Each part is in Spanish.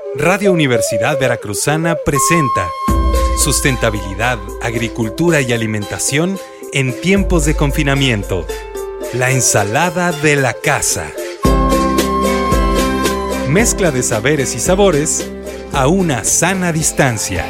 Radio Universidad Veracruzana presenta Sustentabilidad, Agricultura y Alimentación en tiempos de confinamiento. La ensalada de la casa. Mezcla de saberes y sabores a una sana distancia.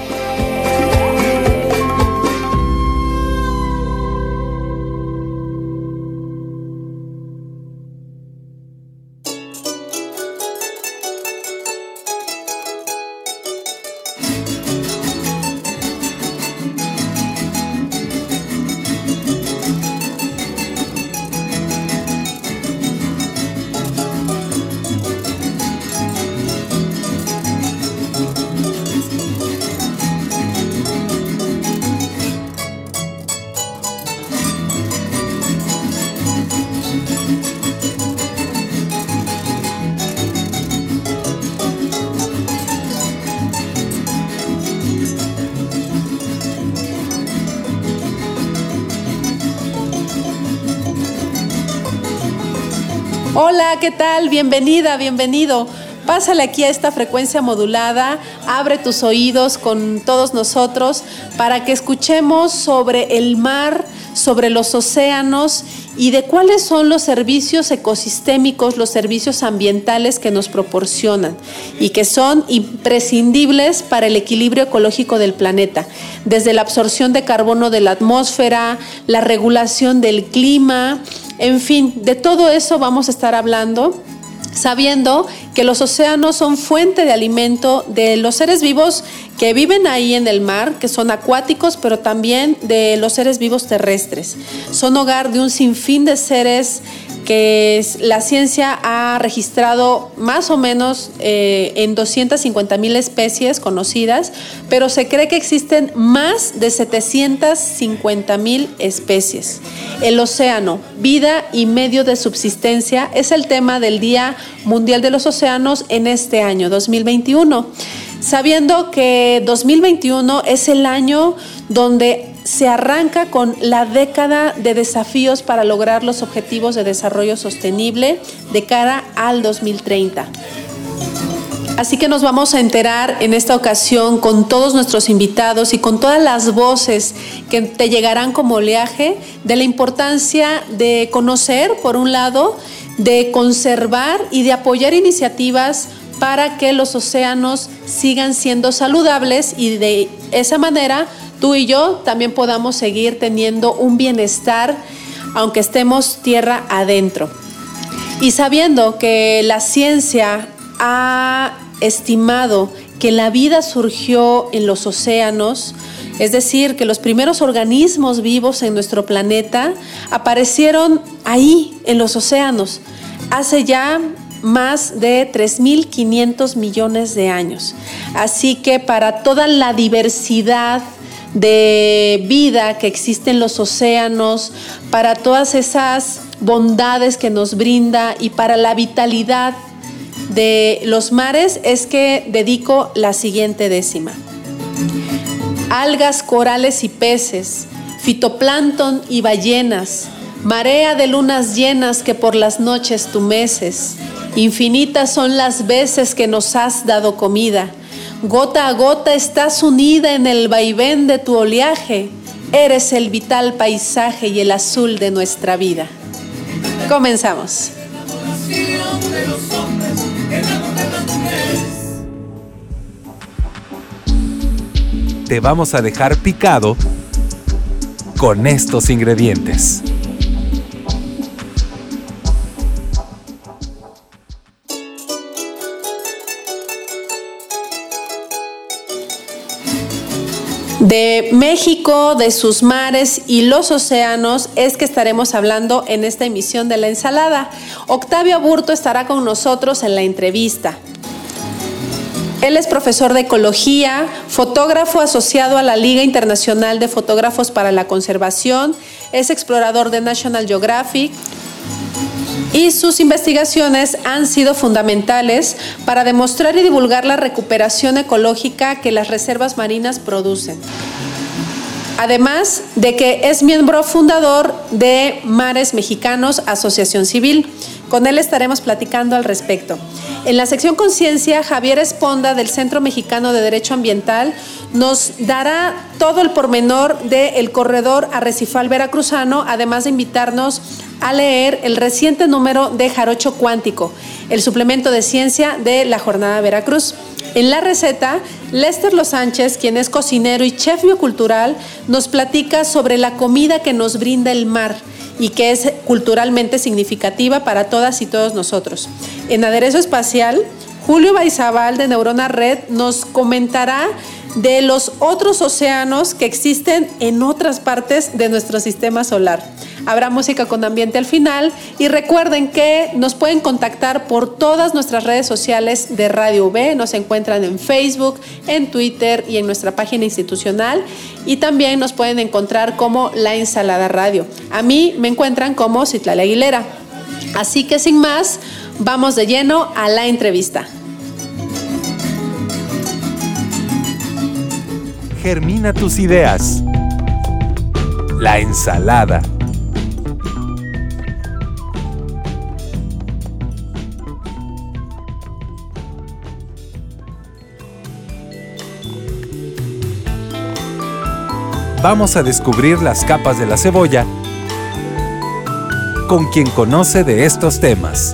Hola, ¿qué tal? Bienvenida, bienvenido. Pásale aquí a esta frecuencia modulada, abre tus oídos con todos nosotros para que escuchemos sobre el mar, sobre los océanos y de cuáles son los servicios ecosistémicos, los servicios ambientales que nos proporcionan y que son imprescindibles para el equilibrio ecológico del planeta, desde la absorción de carbono de la atmósfera, la regulación del clima. En fin, de todo eso vamos a estar hablando, sabiendo que los océanos son fuente de alimento de los seres vivos que viven ahí en el mar, que son acuáticos, pero también de los seres vivos terrestres. Son hogar de un sinfín de seres que la ciencia ha registrado más o menos en 250,000 especies conocidas, pero se cree que existen más de 750,000 especies. El océano, vida y medio de subsistencia, es el tema del Día Mundial de los Océanos en este año, 2021. Sabiendo que 2021 es el año donde se arranca con la década de desafíos para lograr los objetivos de desarrollo sostenible de cara al 2030. Así que nos vamos a enterar en esta ocasión con todos nuestros invitados y con todas las voces que te llegarán como oleaje de la importancia de conocer, por un lado, de conservar y de apoyar iniciativas para que los océanos sigan siendo saludables y de esa manera tú y yo también podamos seguir teniendo un bienestar aunque estemos tierra adentro. Y sabiendo que la ciencia ha estimado que la vida surgió en los océanos, es decir, que los primeros organismos vivos en nuestro planeta aparecieron ahí, en los océanos, hace ya más de 3,500 millones de años. Así que para toda la diversidad de vida que existe en los océanos, para todas esas bondades que nos brinda y para la vitalidad de los mares, es que dedico la siguiente décima. Algas, corales y peces, fitoplancton y ballenas, marea de lunas llenas que por las noches tú meces, infinitas son las veces que nos has dado comida. Gota a gota estás unida en el vaivén de tu oleaje. Eres el vital paisaje y el azul de nuestra vida. Comenzamos. Te vamos a dejar picado con estos ingredientes. De México, de sus mares y los océanos es que estaremos hablando en esta emisión de La Ensalada. Octavio Aburto estará con nosotros en la entrevista. Él es profesor de ecología, fotógrafo asociado a la Liga Internacional de Fotógrafos para la Conservación, es explorador de National Geographic y sus investigaciones han sido fundamentales para demostrar y divulgar la recuperación ecológica que las reservas marinas producen. Además de que es miembro fundador de Mares Mexicanos, Asociación Civil, Con él estaremos platicando al respecto. En la sección Conciencia, Javier Esponda del Centro Mexicano de Derecho Ambiental nos dará todo el pormenor del corredor arrecifal veracruzano, además de invitarnos a leer el reciente número de Jarocho Cuántico, el suplemento de ciencia de la Jornada Veracruz. En la receta, Lester Los Sánchez, quien es cocinero y chef biocultural, nos platica sobre la comida que nos brinda el mar y que es culturalmente significativa para todas y todos nosotros. En Aderezo Espacial, Julio Baizabal de Neurona Red nos comentará de los otros océanos que existen en otras partes de nuestro sistema solar. Habrá música con ambiente al final y recuerden que nos pueden contactar por todas nuestras redes sociales de Radio V. Nos encuentran en Facebook, en Twitter y en nuestra página institucional, y también nos pueden encontrar como La Ensalada Radio. A mí me encuentran como Citlali Aguilera. Así que sin más, vamos de lleno a la entrevista. Germina tus ideas. La ensalada. Vamos a descubrir las capas de la cebolla con quien conoce de estos temas.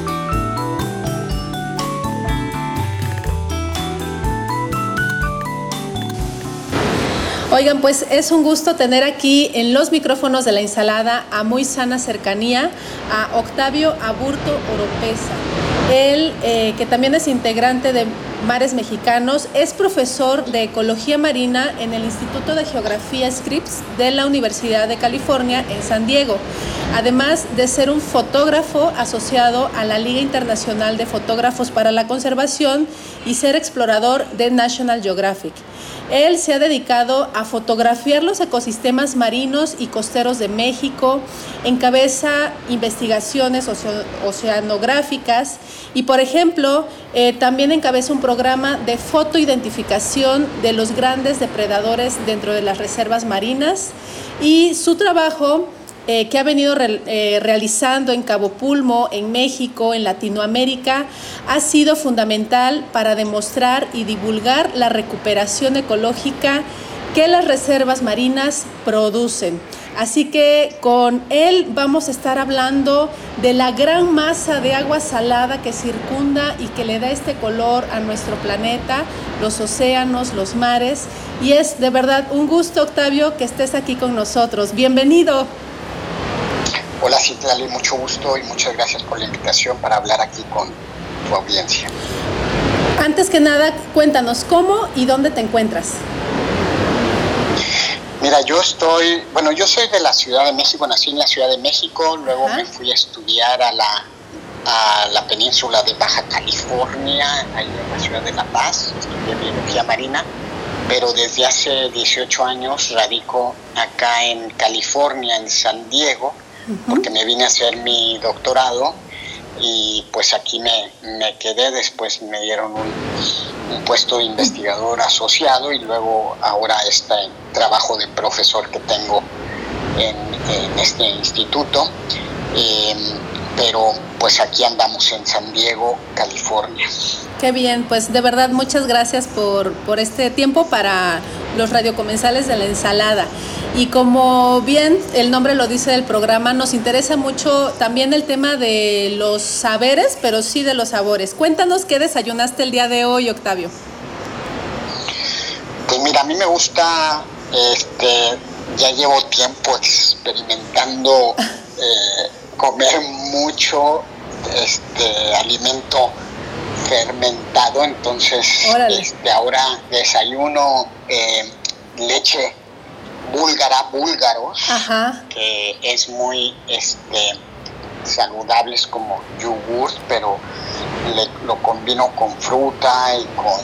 Oigan, pues es un gusto tener aquí en los micrófonos de La Ensalada a muy sana cercanía a Octavio Aburto Oropesa. Él, que también es integrante de Mares Mexicanos, es profesor de Ecología Marina en el Instituto de Geografía Scripps de la Universidad de California en San Diego, además de ser un fotógrafo asociado a la Liga Internacional de Fotógrafos para la Conservación y ser explorador de National Geographic. Él se ha dedicado a fotografiar los ecosistemas marinos y costeros de México, encabeza investigaciones oceanográficas y, por ejemplo, también encabeza un programa de fotoidentificación de los grandes depredadores dentro de las reservas marinas, y su trabajo que ha venido realizando en Cabo Pulmo, en México, en Latinoamérica, ha sido fundamental para demostrar y divulgar la recuperación ecológica que las reservas marinas producen. Así que con él vamos a estar hablando de la gran masa de agua salada que circunda y que le da este color a nuestro planeta, los océanos, los mares. Y es de verdad un gusto, Octavio, que estés aquí con nosotros. Bienvenido. Hola Citlali, mucho gusto y muchas gracias por la invitación para hablar aquí con tu audiencia. Antes que nada, cuéntanos cómo y dónde te encuentras. Mira, yo soy de la Ciudad de México, nací en la Ciudad de México, luego me fui a estudiar a la península de Baja California, ahí en la ciudad de La Paz, estudié biología marina, pero desde hace 18 años radico acá en California, en San Diego, porque me vine a hacer mi doctorado y pues aquí me quedé. Después me dieron un puesto de investigador asociado y luego ahora este trabajo de profesor que tengo en este instituto, pero pues aquí andamos en San Diego, California. Qué bien, pues de verdad muchas gracias por este tiempo para los radiocomensales de La Ensalada. Y como bien el nombre lo dice del programa, nos interesa mucho también el tema de los saberes, pero sí de los sabores. Cuéntanos qué desayunaste el día de hoy, Octavio. Pues mira, a mí me gusta, ya llevo tiempo experimentando comer mucho alimento fermentado, entonces ahora desayuno leche búlgaros, que es muy saludable, es como yogurt, pero lo combino con fruta y con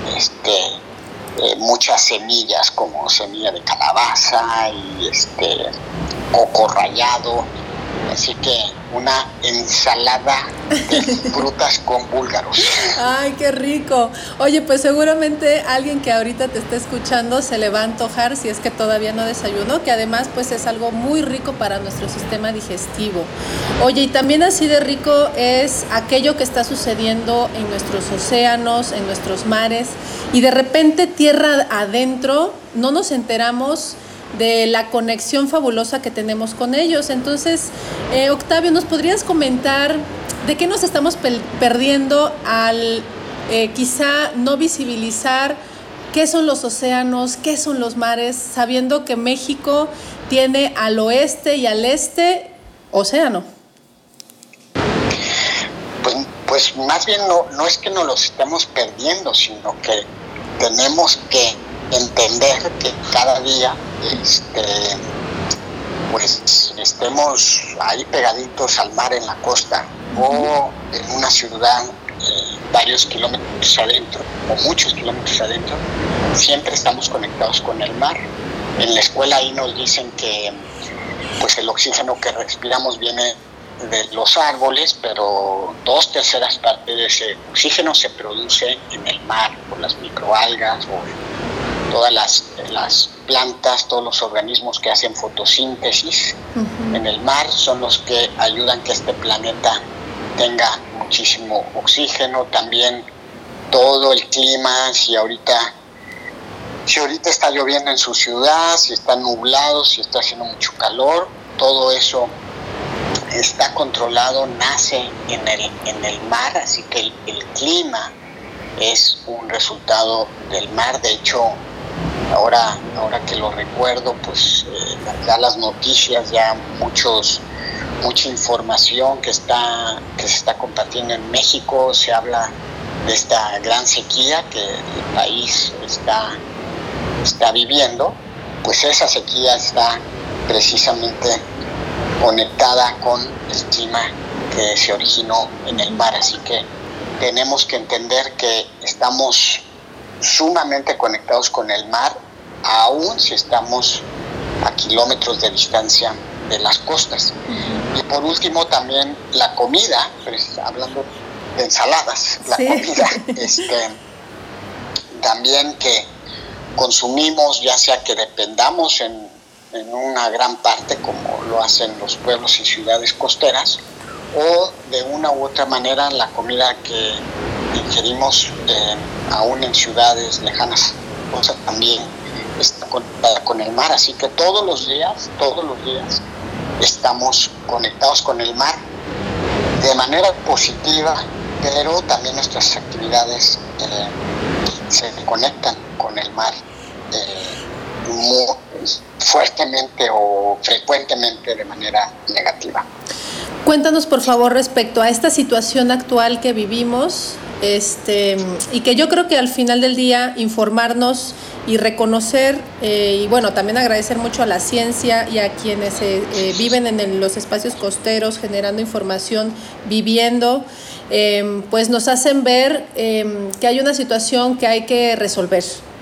muchas semillas, como semilla de calabaza y coco rallado, así que una ensalada de frutas con búlgaros. ¡Ay, qué rico! Oye, pues seguramente alguien que ahorita te está escuchando se le va a antojar si es que todavía no desayunó, que además pues es algo muy rico para nuestro sistema digestivo. Oye, y también así de rico es aquello que está sucediendo en nuestros océanos, en nuestros mares, y de repente tierra adentro no nos enteramos de la conexión fabulosa que tenemos con ellos. Entonces, Octavio, ¿nos podrías comentar de qué nos estamos perdiendo al quizá no visibilizar qué son los océanos, qué son los mares, sabiendo que México tiene al oeste y al este océano? Pues más bien no es que nos los estemos perdiendo, sino que tenemos que entender que cada día pues estemos ahí pegaditos al mar en la costa o en una ciudad varios kilómetros adentro o muchos kilómetros adentro, siempre estamos conectados con el mar. En la escuela ahí nos dicen que pues el oxígeno que respiramos viene de los árboles, pero 2/3 partes de ese oxígeno se produce en el mar por las microalgas o todas las plantas, todos los organismos que hacen fotosíntesis en el mar son los que ayudan que este planeta tenga muchísimo oxígeno. También todo el clima, si ahorita está lloviendo en su ciudad, si está nublado, si está haciendo mucho calor, todo eso está controlado, nace en el mar, así que el clima es un resultado del mar. De hecho, ahora que lo recuerdo, pues ya las noticias, ya mucha información que se está compartiendo en México, se habla de esta gran sequía que el país está viviendo. Pues esa sequía está precisamente conectada con el clima que se originó en el mar, así que tenemos que entender que estamos sumamente conectados con el mar, aún si estamos a kilómetros de distancia de las costas. Y por último también la comida, hablando de ensaladas, la comida también que consumimos, ya sea que dependamos en una gran parte como lo hacen los pueblos y ciudades costeras, o de una u otra manera la comida que ingerimos aún en ciudades lejanas, o sea, también está conectada con el mar, así que todos los días estamos conectados con el mar de manera positiva, pero también nuestras actividades se conectan con el mar muy fuertemente o frecuentemente de manera negativa. Cuéntanos, por favor, respecto a esta situación actual que vivimos, y que yo creo que al final del día informarnos y reconocer, y bueno, también agradecer mucho a la ciencia y a quienes viven en los espacios costeros generando información, viviendo, pues nos hacen ver que hay una situación que hay que resolver.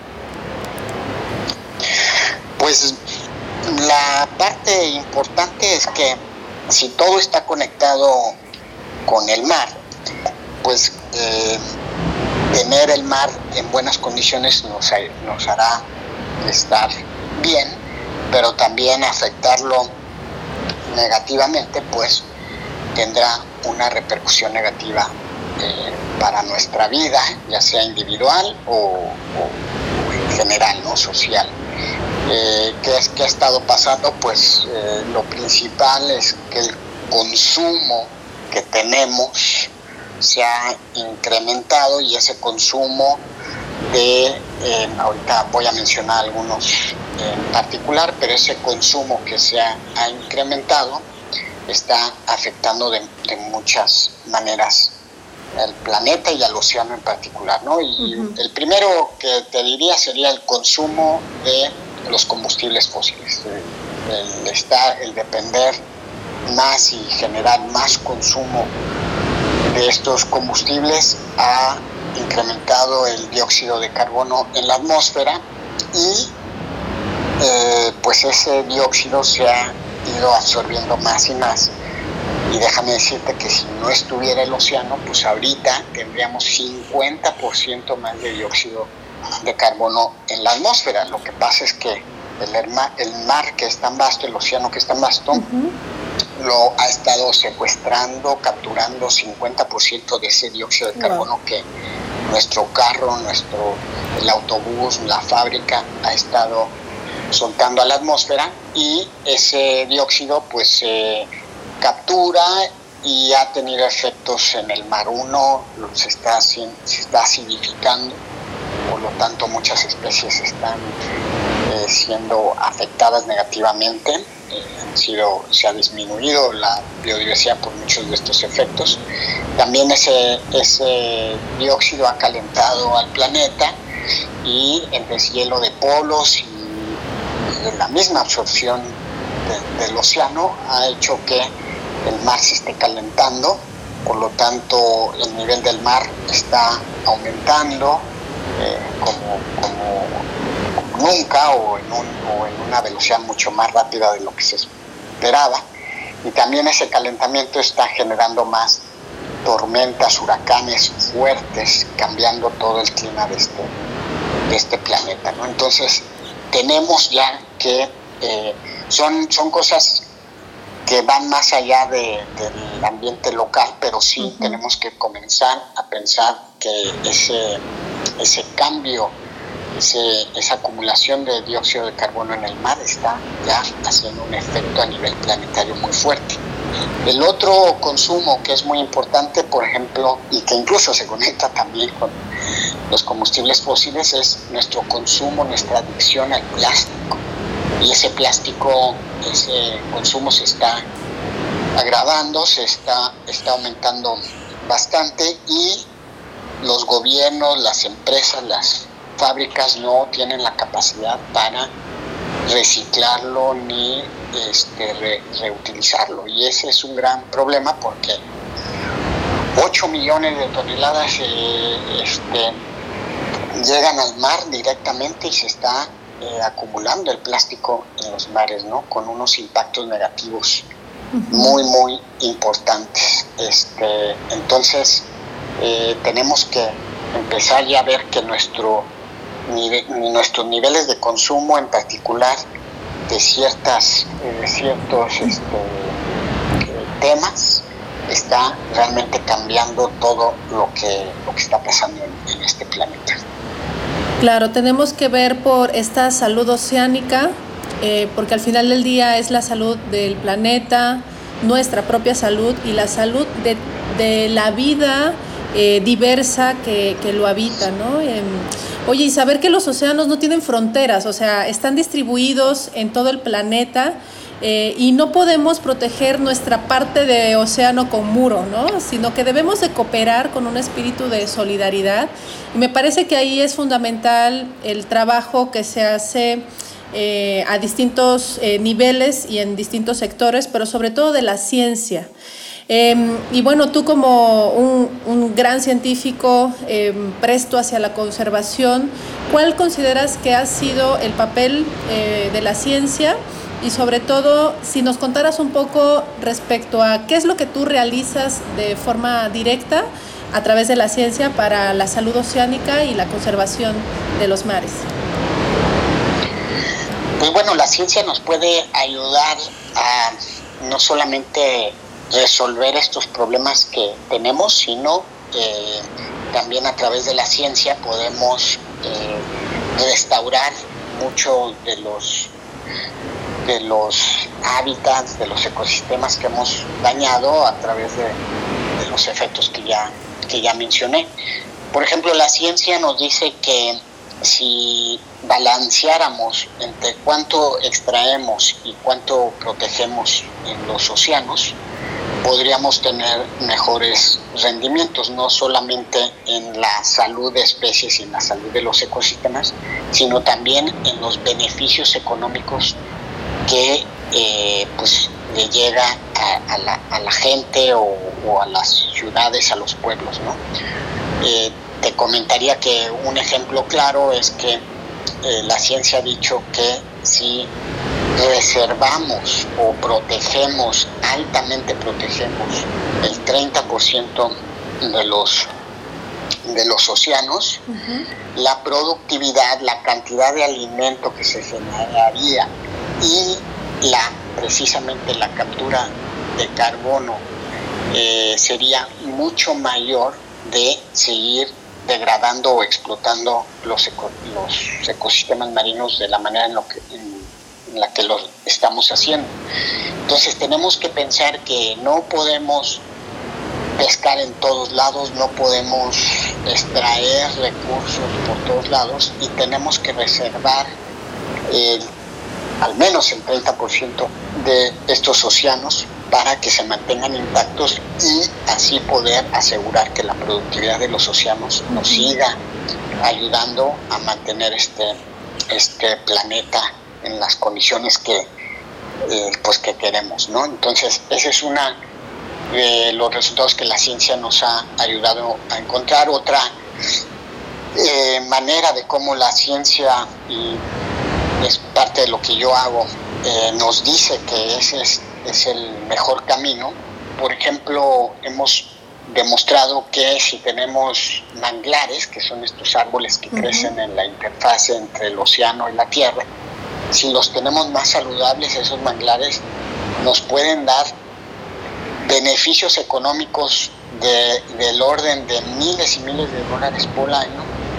Pues la parte importante es que si todo está conectado con el mar, pues tener el mar en buenas condiciones nos hará estar bien, pero también afectarlo negativamente, pues tendrá una repercusión negativa para nuestra vida, ya sea individual o en general, ¿no? Social. ¿Qué ha estado pasando? Pues lo principal es que el consumo que tenemos se ha incrementado, y ese consumo ahorita voy a mencionar algunos en particular, pero ese consumo que se ha incrementado está afectando de muchas maneras al planeta y al océano en particular, ¿no? Y el primero que te diría sería el consumo de los combustibles fósiles. El depender más y generar más consumo de estos combustibles ha incrementado el dióxido de carbono en la atmósfera, y pues ese dióxido se ha ido absorbiendo más y más, Y déjame decirte que si no estuviera el océano, pues ahorita tendríamos 50% más de dióxido de carbono en la atmósfera. Lo que pasa es que el mar que es tan vasto, el océano que es tan vasto, lo ha estado secuestrando, capturando 50% de ese dióxido de carbono que nuestro carro, el autobús, la fábrica ha estado soltando a la atmósfera, y ese dióxido pues se captura y ha tenido efectos en el mar. Se está acidificando, por lo tanto muchas especies están siendo afectadas negativamente. Se ha disminuido la biodiversidad por muchos de estos efectos. También ese dióxido ha calentado al planeta, y el deshielo de polos y la misma absorción del océano ha hecho que el mar se esté calentando. Por lo tanto, el nivel del mar está aumentando como nunca, o en una velocidad mucho más rápida de lo que se esperaba. Y también ese calentamiento está generando más tormentas, huracanes fuertes, cambiando todo el clima de este planeta, ¿no? Entonces tenemos ya que son cosas que van más allá del ambiente local, pero sí tenemos que comenzar a pensar que ese cambio, esa acumulación de dióxido de carbono en el mar está ya haciendo un efecto a nivel planetario muy fuerte. El otro consumo que es muy importante, por ejemplo, y que incluso se conecta también con los combustibles fósiles, es nuestro consumo, nuestra adicción al plástico. Y ese consumo se está agravando, está aumentando bastante, y los gobiernos, las empresas, las fábricas no tienen la capacidad para reciclarlo ni reutilizarlo. Y ese es un gran problema, porque 8 millones de toneladas llegan al mar directamente, y se está acumulando el plástico en los mares, ¿no? Con unos impactos negativos muy, muy importantes. Entonces, tenemos que empezar ya a ver que nuestros niveles de consumo, en particular de ciertos temas, está realmente cambiando todo lo que está pasando en este planeta. Claro, tenemos que ver por esta salud oceánica, porque al final del día es la salud del planeta, nuestra propia salud y la salud de la vida diversa que lo habita, ¿no? Oye, y saber que los océanos no tienen fronteras, o sea, están distribuidos en todo el planeta, y no podemos proteger nuestra parte de océano con muro, ¿no? Sino que debemos de cooperar con un espíritu de solidaridad. Y me parece que ahí es fundamental el trabajo que se hace a distintos niveles y en distintos sectores, pero sobre todo de la ciencia. Y bueno, tú como un gran científico presto hacia la conservación, ¿cuál consideras que ha sido el papel de la ciencia? Y sobre todo, si nos contaras un poco respecto a qué es lo que tú realizas de forma directa a través de la ciencia para la salud oceánica y la conservación de los mares. Pues bueno, la ciencia nos puede ayudar a no solamente resolver estos problemas que tenemos, sino también a través de la ciencia podemos restaurar mucho de los hábitats, de los ecosistemas que hemos dañado a través de los efectos que ya mencioné. Por ejemplo, la ciencia nos dice que si balanceáramos entre cuánto extraemos y cuánto protegemos en los océanos, podríamos tener mejores rendimientos, no solamente en la salud de especies y en la salud de los ecosistemas, sino también en los beneficios económicos que pues le llega a la gente o a las ciudades, a los pueblos, ¿no? Te comentaría que un ejemplo claro es que la ciencia ha dicho que si reservamos o protegemos, altamente protegemos el 30% de los océanos, la productividad, la cantidad de alimento que se generaría y precisamente la captura de carbono sería mucho mayor de seguir degradando o explotando los ecosistemas marinos de la manera en la que lo estamos haciendo. Entonces tenemos que pensar que no podemos pescar en todos lados, no podemos extraer recursos por todos lados y tenemos que reservar al menos el 30% de estos océanos para que se mantengan intactos y así poder asegurar que la productividad de los océanos nos siga ayudando a mantener este planeta en las condiciones que queremos, ¿no? Entonces, ese es una de los resultados que la ciencia nos ha ayudado a encontrar. Otra manera de cómo la ciencia, y es parte de lo que yo hago, nos dice que ese es el mejor camino. Por ejemplo, hemos demostrado que si tenemos manglares, que son estos árboles que crecen en la interfase entre el océano y la tierra, si los tenemos más saludables, esos manglares nos pueden dar beneficios económicos del orden de miles y miles de dólares por año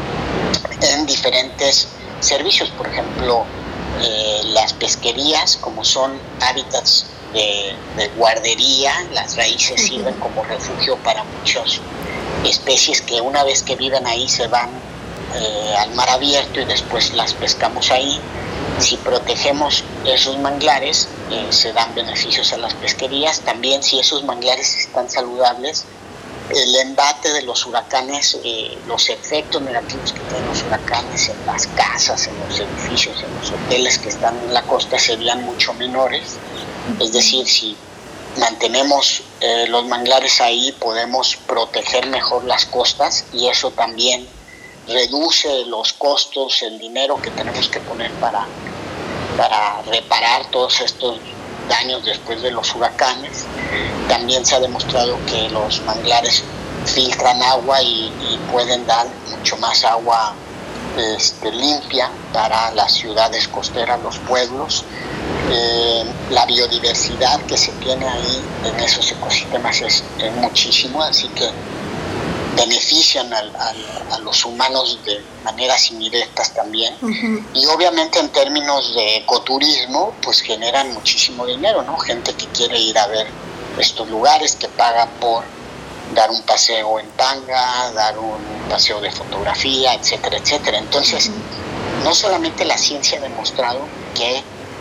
en diferentes servicios. Por ejemplo, las pesquerías, como son hábitats de guardería, las raíces sirven como refugio para muchas especies que una vez que viven ahí se van al mar abierto y después las pescamos ahí. Si protegemos esos manglares, se dan beneficios a las pesquerías. También, si esos manglares están saludables, el embate de los huracanes, los efectos negativos que tienen los huracanes en las casas, en los edificios, en los hoteles que están en la costa serían mucho menores. Es decir, si mantenemos los manglares ahí, podemos proteger mejor las costas y eso también reduce los costos, el dinero que tenemos que poner para reparar todos estos daños después de los huracanes. También se ha demostrado que los manglares filtran agua y pueden dar mucho más agua limpia para las ciudades costeras, los pueblos. La biodiversidad que se tiene ahí en esos ecosistemas es muchísimo, así que benefician a los humanos de maneras indirectas también. Y obviamente en términos de ecoturismo, pues generan muchísimo dinero, ¿no? Gente que quiere ir a ver estos lugares, que paga por dar un paseo en tanga, dar un paseo de fotografía, etcétera, etcétera. Entonces, no solamente la ciencia ha demostrado que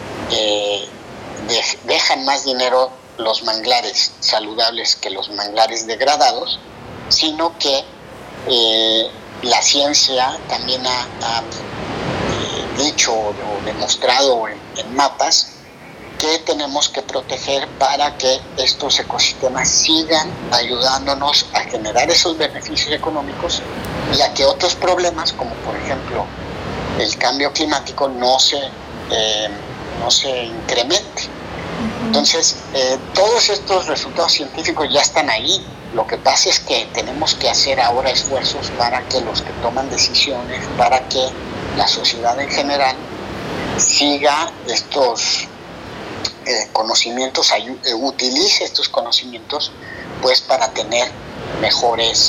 dejan más dinero los manglares saludables que los manglares degradados, sino que la ciencia también ha dicho o demostrado en mapas que tenemos que proteger para que estos ecosistemas sigan ayudándonos a generar esos beneficios económicos y a que otros problemas, como por ejemplo el cambio climático, no se incremente. Entonces, todos estos resultados científicos ya están ahí. Lo que pasa es que tenemos que hacer ahora esfuerzos para que los que toman decisiones, para que la sociedad en general siga estos conocimientos, utilice estos conocimientos pues para tener mejores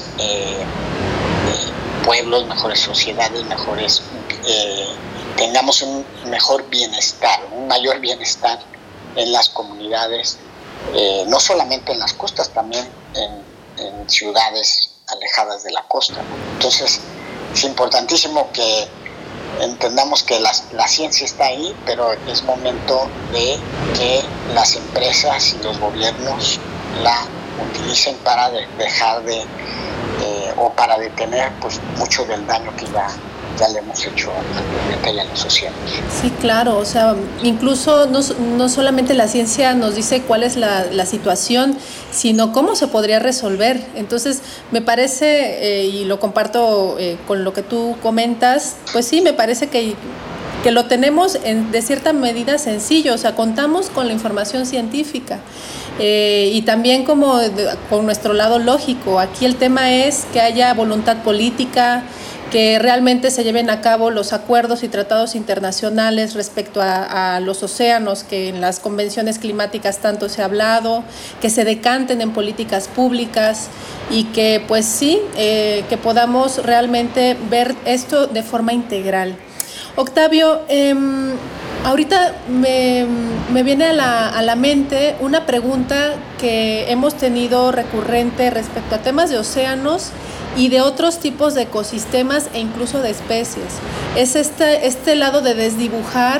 pueblos, mejores sociedades, tengamos un mejor bienestar, un mayor bienestar en las comunidades, no solamente en las costas, también en ciudades alejadas de la costa, ¿no? Entonces es importantísimo que entendamos que la ciencia está ahí, pero es momento de que las empresas y los gobiernos la utilicen para dejar o para detener pues mucho del daño que ya le hemos hecho al planeta y a los océanos. Sí, claro, o sea, incluso no solamente la ciencia nos dice cuál es la situación, sino cómo se podría resolver. Entonces, me parece, y lo comparto con lo que tú comentas, pues sí, me parece que que lo tenemos de cierta medida sencillo, o sea, contamos con la información científica y también con nuestro lado lógico. Aquí el tema es que haya voluntad política, que realmente se lleven a cabo los acuerdos y tratados internacionales respecto a los océanos, que en las convenciones climáticas tanto se ha hablado, que se decanten en políticas públicas y que pues sí, que podamos realmente ver esto de forma integral. Octavio, ahorita me viene a la mente una pregunta que hemos tenido recurrente respecto a temas de océanos y de otros tipos de ecosistemas e incluso de especies. Es este lado de desdibujar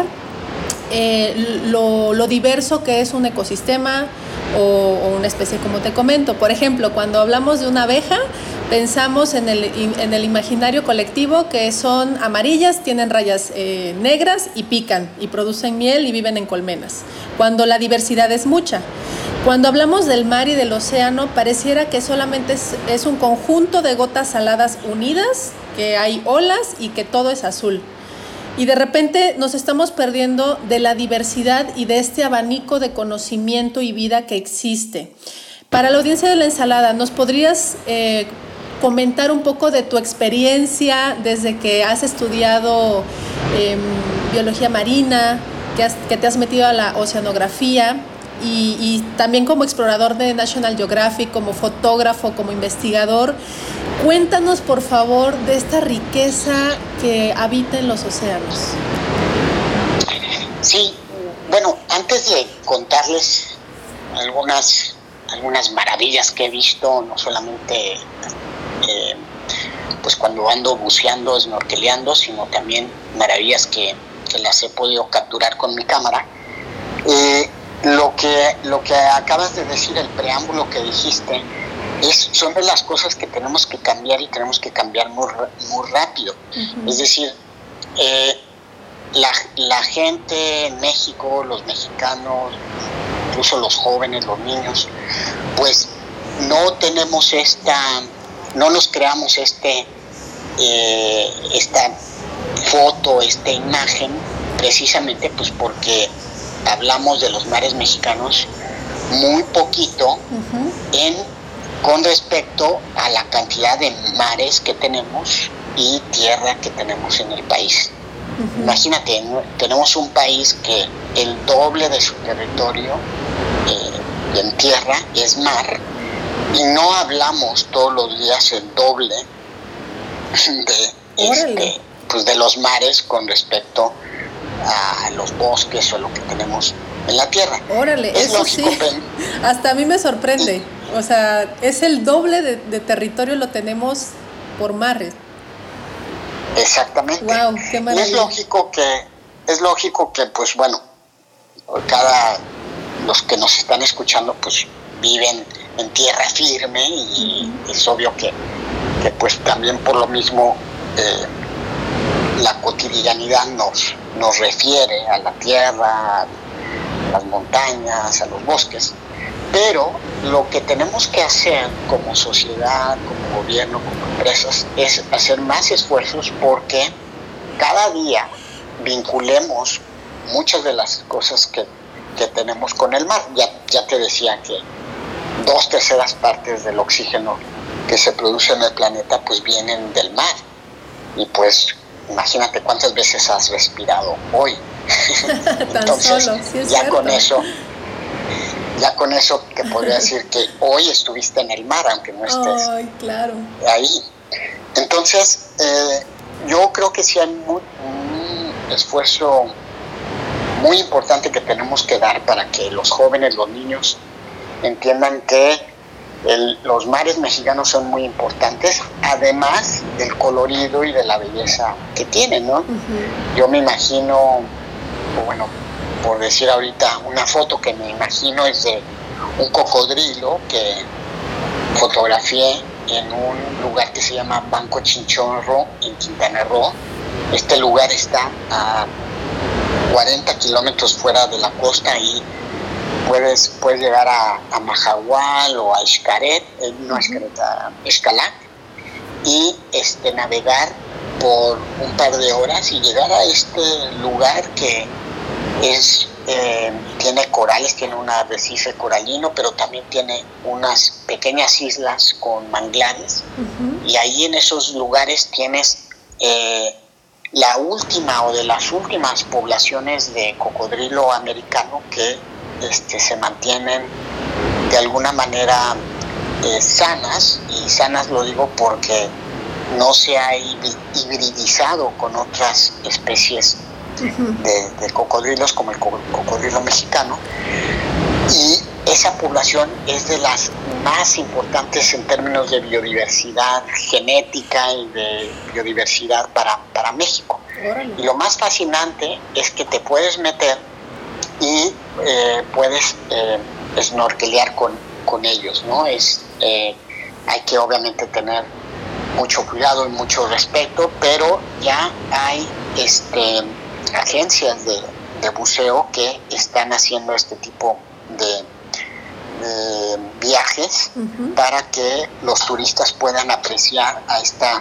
lo diverso que es un ecosistema o una especie, como te comento. Por ejemplo, cuando hablamos de una abeja, pensamos en el imaginario colectivo que son amarillas, tienen rayas negras y pican y producen miel y viven en colmenas, cuando la diversidad es mucha. Cuando hablamos del mar y del océano, pareciera que solamente es un conjunto de gotas saladas unidas, que hay olas y que todo es azul. Y de repente nos estamos perdiendo de la diversidad y de este abanico de conocimiento y vida que existe. Para la audiencia de La Ensalada, ¿nos podrías comentar un poco de tu experiencia desde que has estudiado biología marina, que te has metido a la oceanografía? Y también como explorador de National Geographic, como fotógrafo, como investigador, cuéntanos por favor de esta riqueza que habita en los océanos. Sí, bueno, antes de contarles algunas maravillas que he visto, no solamente pues cuando ando buceando, snorkeleando, sino también maravillas que las he podido capturar con mi cámara. Lo que acabas de decir, el preámbulo que dijiste, son de las cosas que tenemos que cambiar y tenemos que cambiar muy rápido. Uh-huh. Es decir, la gente en México, los mexicanos, incluso los jóvenes, los niños, pues no nos creamos esta foto, esta imagen, precisamente pues porque hablamos de los mares mexicanos muy poquito, uh-huh, con respecto a la cantidad de mares que tenemos y tierra que tenemos en el país. Uh-huh. Imagínate, tenemos un país que el doble de su territorio en tierra es mar, y no hablamos todos los días el doble de los mares con respecto a los bosques o lo que tenemos en la tierra. Órale, es eso lógico, sí. Hasta a mí me sorprende. O sea, es el doble de territorio lo tenemos por mares. Exactamente. Wow, qué maravilla. Y es lógico que pues bueno, los que nos están escuchando pues viven en tierra firme y uh-huh, es obvio que pues también por lo mismo la cotidianidad nos refiere a la tierra, a las montañas, a los bosques, pero lo que tenemos que hacer como sociedad, como gobierno, como empresas, es hacer más esfuerzos porque cada día vinculemos muchas de las cosas que tenemos con el mar. Ya te decía que 2/3 partes del oxígeno que se produce en el planeta pues vienen del mar, y pues imagínate cuántas veces has respirado hoy. Entonces, solo, sí es ya cierto. con eso te podría decir que hoy estuviste en el mar, aunque no estés claro, ahí. Entonces, yo creo que sí hay un esfuerzo muy importante que tenemos que dar para que los jóvenes, los niños, entiendan que los mares mexicanos son muy importantes, además del colorido y de la belleza que tienen, ¿no? Uh-huh. Yo me imagino, bueno, por decir ahorita, una foto que me imagino es de un cocodrilo que fotografié en un lugar que se llama Banco Chinchorro, en Quintana Roo. Este lugar está a 40 kilómetros fuera de la costa y puedes llegar a Mahahual o a Xcaret, no a Xcaret, a Xcalac, y navegar por un par de horas y llegar a este lugar que tiene corales, tiene un arrecife coralino, pero también tiene unas pequeñas islas con manglares. Y ahí en esos lugares tienes la última o de las últimas poblaciones de cocodrilo americano que se mantienen de alguna manera sanas, y sanas lo digo porque no se ha hibridizado con otras especies de cocodrilos como el cocodrilo mexicano, y esa población es de las más importantes en términos de biodiversidad genética y de biodiversidad para México. Y lo más fascinante es que te puedes meter y puedes snorkelear con ellos, ¿no? Hay que obviamente tener mucho cuidado y mucho respeto, pero ya hay agencias de buceo que están haciendo este tipo de viajes para que los turistas puedan apreciar a esta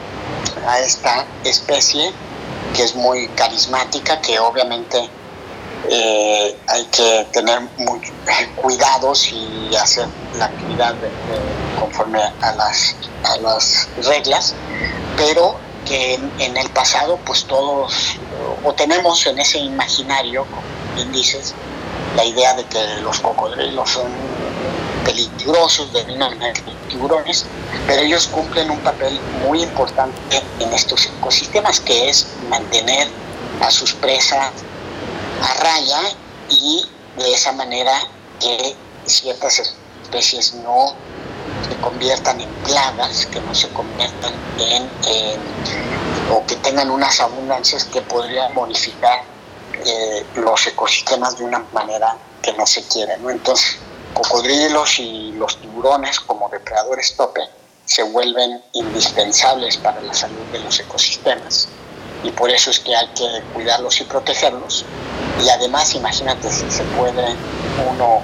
especie que es muy carismática, que obviamente hay que tener mucho cuidados y hacer la actividad conforme a las reglas, pero que en el pasado pues todos o tenemos en ese imaginario, como bien dices, la idea de que los cocodrilos son peligrosos, denominan tiburones, pero ellos cumplen un papel muy importante en estos ecosistemas, que es mantener a sus presas a raya y de esa manera que ciertas especies no se conviertan en plagas, que no se conviertan o que tengan unas abundancias que podrían modificar los ecosistemas de una manera que no se quiere, ¿no? Entonces, cocodrilos y los tiburones como depredadores tope se vuelven indispensables para la salud de los ecosistemas, y por eso es que hay que cuidarlos y protegerlos. Y además, imagínate, si se puede uno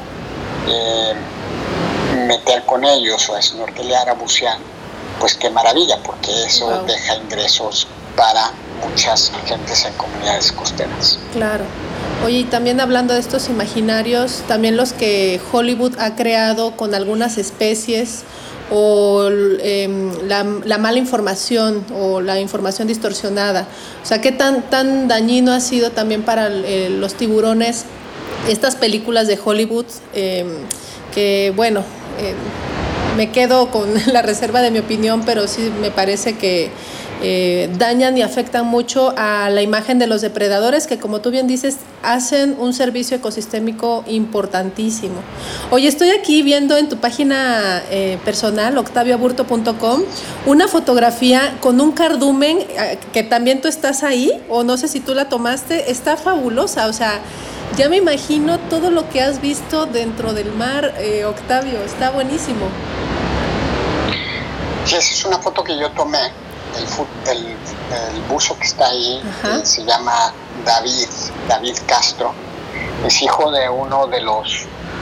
meter con ellos o snorkelear, a bucear, pues qué maravilla, porque eso deja ingresos para muchas gentes en comunidades costeras. Claro. Oye, y también hablando de estos imaginarios, también los que Hollywood ha creado con algunas especies, o la mala información o la información distorsionada. O sea, ¿qué tan dañino ha sido también para los tiburones estas películas de Hollywood? Que bueno, me quedo con la reserva de mi opinión, pero sí me parece que dañan y afectan mucho a la imagen de los depredadores, que como tú bien dices, hacen un servicio ecosistémico importantísimo. Oye, estoy aquí viendo en tu página personal, octavioaburto.com, una fotografía con un cardumen, que también tú estás ahí, o no sé si tú la tomaste. Está fabulosa, o sea, ya me imagino todo lo que has visto dentro del mar, Octavio, está buenísimo. Sí, esa es una foto que yo tomé. El buzo que está ahí se llama David Castro, es hijo de uno de los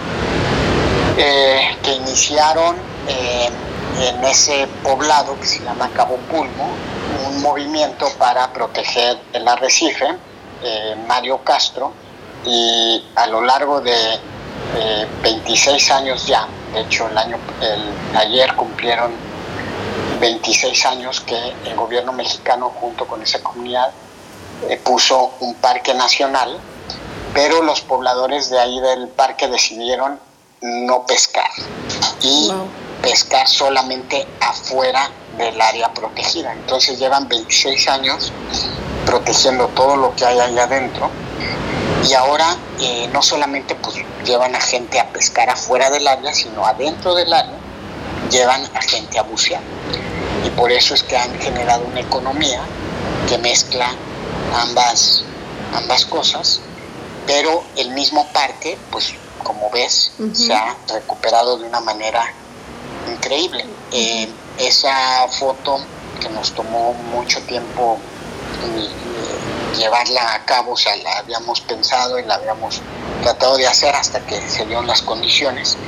que iniciaron en ese poblado que se llama Cabo Pulmo un movimiento para proteger el arrecife, Mario Castro, y a lo largo de 26 años ya, de hecho ayer cumplieron 26 años que el gobierno mexicano junto con esa comunidad puso un parque nacional, pero los pobladores de ahí del parque decidieron no pescar y pescar solamente afuera del área protegida. Entonces llevan 26 años protegiendo todo lo que hay allá adentro, y ahora no solamente pues llevan a gente a pescar afuera del área, sino adentro del área llevan a gente a bucear. Y por eso es que han generado una economía que mezcla ambas cosas, pero el mismo parque, pues como ves, se ha recuperado de una manera increíble. Esa foto que nos tomó mucho tiempo llevarla a cabo, o sea, la habíamos pensado y la habíamos tratado de hacer hasta que se dieron las condiciones,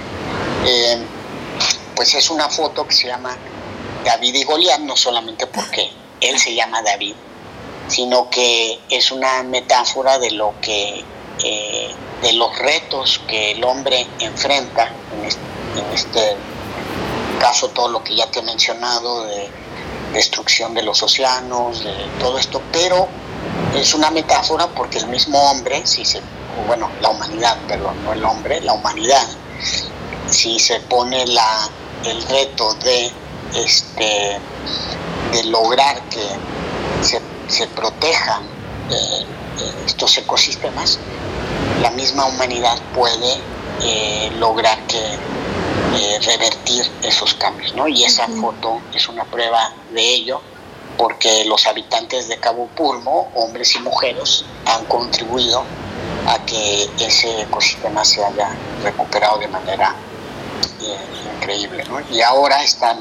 pues es una foto que se llama David y Goliat, no solamente porque él se llama David, sino que es una metáfora de lo que de los retos que el hombre enfrenta en este caso, todo lo que ya te he mencionado de destrucción de los océanos, de todo esto, pero es una metáfora porque el mismo hombre, la humanidad, perdón, no el hombre, la humanidad, si se pone el reto de lograr que se protejan estos ecosistemas, la misma humanidad puede lograr revertir esos cambios, ¿no? Y esa foto es una prueba de ello, porque los habitantes de Cabo Pulmo, hombres y mujeres, han contribuido a que ese ecosistema se haya recuperado de manera increíble, ¿no? Y ahora están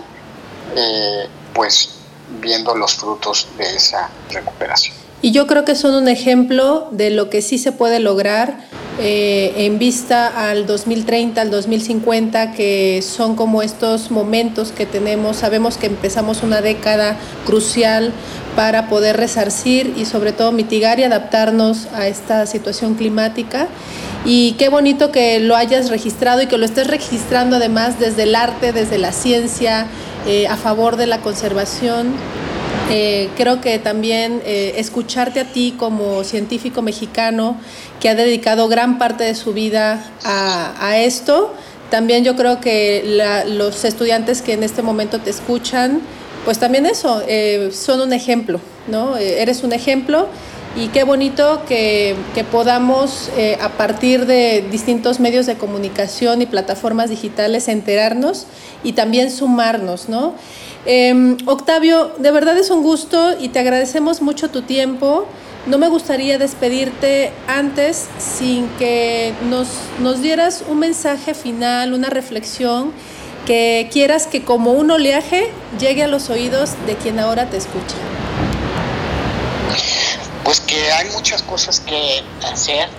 viendo los frutos de esa recuperación. Y yo creo que son un ejemplo de lo que sí se puede lograr en vista al 2030, al 2050, que son como estos momentos que tenemos. Sabemos que empezamos una década crucial para poder resarcir y sobre todo mitigar y adaptarnos a esta situación climática. Y qué bonito que lo hayas registrado y que lo estés registrando además desde el arte, desde la ciencia, a favor de la conservación. Creo que también escucharte a ti como científico mexicano que ha dedicado gran parte de su vida a esto, también yo creo que los estudiantes que en este momento te escuchan, pues también eso, son un ejemplo, ¿no? Eres un ejemplo y qué bonito que podamos a partir de distintos medios de comunicación y plataformas digitales enterarnos y también sumarnos, ¿no? Octavio, de verdad es un gusto y te agradecemos mucho tu tiempo. No me gustaría despedirte antes sin que nos dieras un mensaje final, una reflexión que quieras que como un oleaje llegue a los oídos de quien ahora te escucha. Pues que hay muchas cosas que hacer,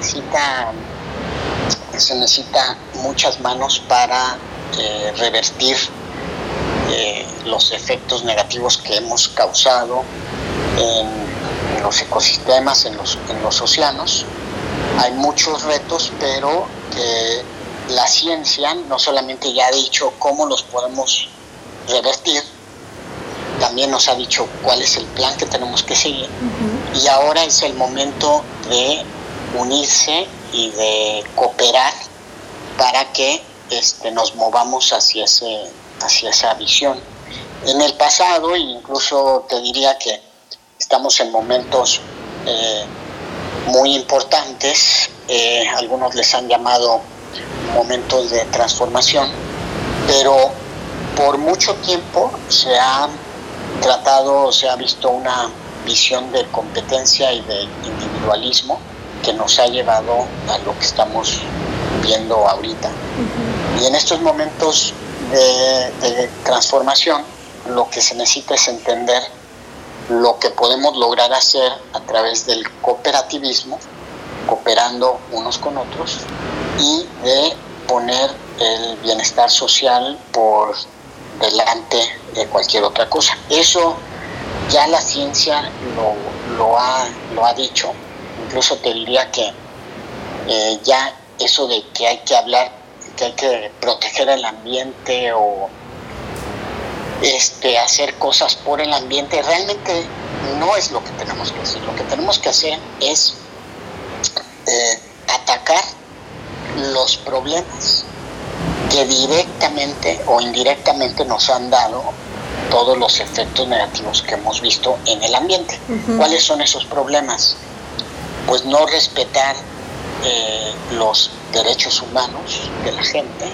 se necesita muchas manos para revertir los efectos negativos que hemos causado en los ecosistemas, en los océanos. Hay muchos retos, pero la ciencia no solamente ya ha dicho cómo los podemos revertir, también nos ha dicho cuál es el plan que tenemos que seguir. Y ahora es el momento de unirse y de cooperar para que nos movamos hacia esa visión. En el pasado, incluso te diría que estamos en momentos muy importantes, algunos les han llamado momentos de transformación, pero por mucho tiempo se ha visto una visión de competencia y de individualismo que nos ha llevado a lo que estamos viendo ahorita. Y en estos momentos de transformación, lo que se necesita es entender lo que podemos lograr hacer a través del cooperativismo, cooperando unos con otros, y de poner el bienestar social por delante de cualquier otra cosa. Eso ya la ciencia lo ha dicho. Incluso te diría que ya eso de que hay que hablar, que hay que proteger el ambiente o hacer cosas por el ambiente, realmente no es lo que tenemos que hacer. Lo que tenemos que hacer es atacar los problemas que directamente o indirectamente nos han dado todos los efectos negativos que hemos visto en el ambiente. ¿Cuáles son esos problemas? Pues no respetar los derechos humanos de la gente,